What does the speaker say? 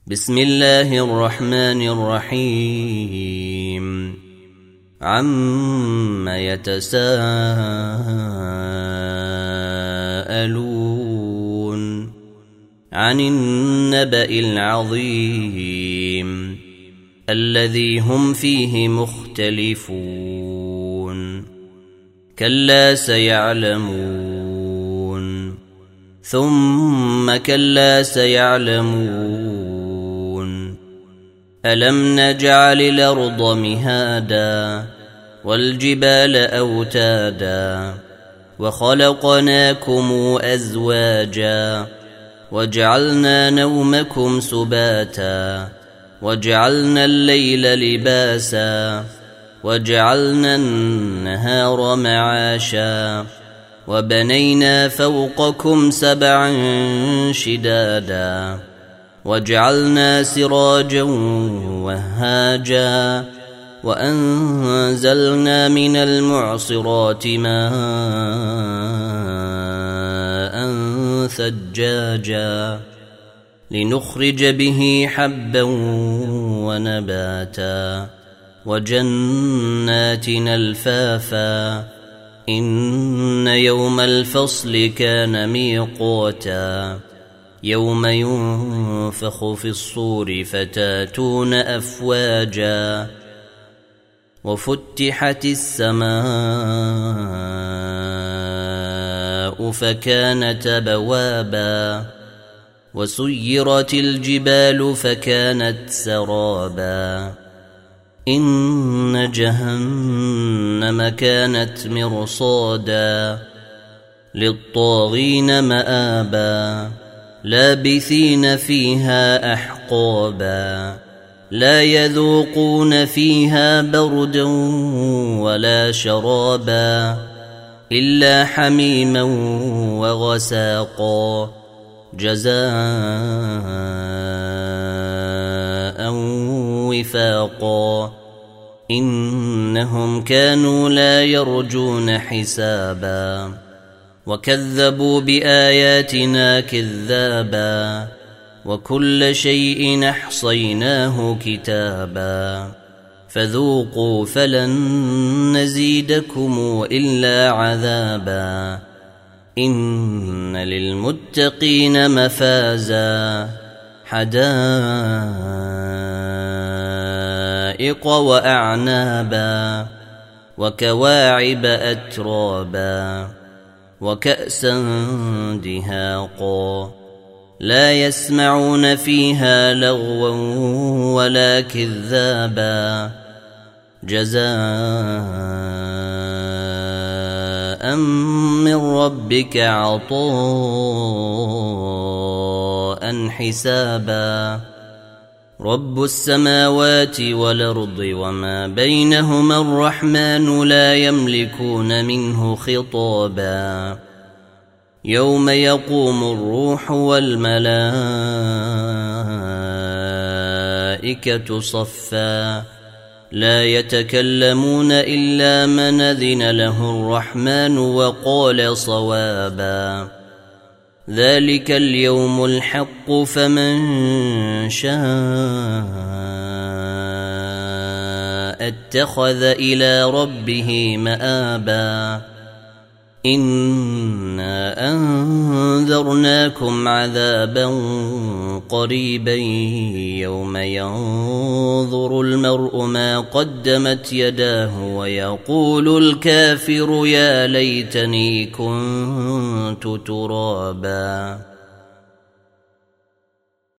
بسم الله الرحمن الرحيم عم يتساءلون عن النبأ العظيم الذي هم فيه مختلفون كلا سيعلمون ثم كلا سيعلمون ألم نجعل الأرض مهادا والجبال أوتادا وخلقناكم أزواجا وجعلنا نومكم سباتا وجعلنا الليل لباسا وجعلنا النهار معاشا وبنينا فوقكم سبعا شدادا وجعلنا سراجا وهاجا وأنزلنا من المعصرات ماء ثجاجا لنخرج به حبا ونباتا وجنات ألفافا إن يوم الفصل كان ميقاتا يوم ينفخ في الصور فتاتون أفواجا وفتحت السماء فكانت أبوابا وسيرت الجبال فكانت سرابا إن جهنم كانت مرصادا للطاغين مآبا لابثين فيها أحقابا لا يذوقون فيها بردا ولا شرابا إلا حميما وغساقا جزاء وفاقا إنهم كانوا لا يرجون حسابا وكذبوا بآياتنا كذابا وكل شيء أحصيناه كتابا فذوقوا فلن نزيدكم إلا عذابا إن للمتقين مفازا حدائق وأعنابا وكواعب أترابا وكأسا دهاقا لا يسمعون فيها لغوا ولا كذابا جزاء من ربك عطاء حسابا رب السماوات والأرض وما بينهما الرحمن لا يملكون منه خطابا يوم يقوم الروح والملائكة صفا لا يتكلمون إلا من أذن له الرحمن وقال صوابا ذلك اليوم الحق فمن شاء اتخذ إلى ربه مآبا إنا أنذرناكم عذابا قريبا يوم ينظر المرء ما قدمت يداه ويقول الكافر يا ليتني كنت ترابا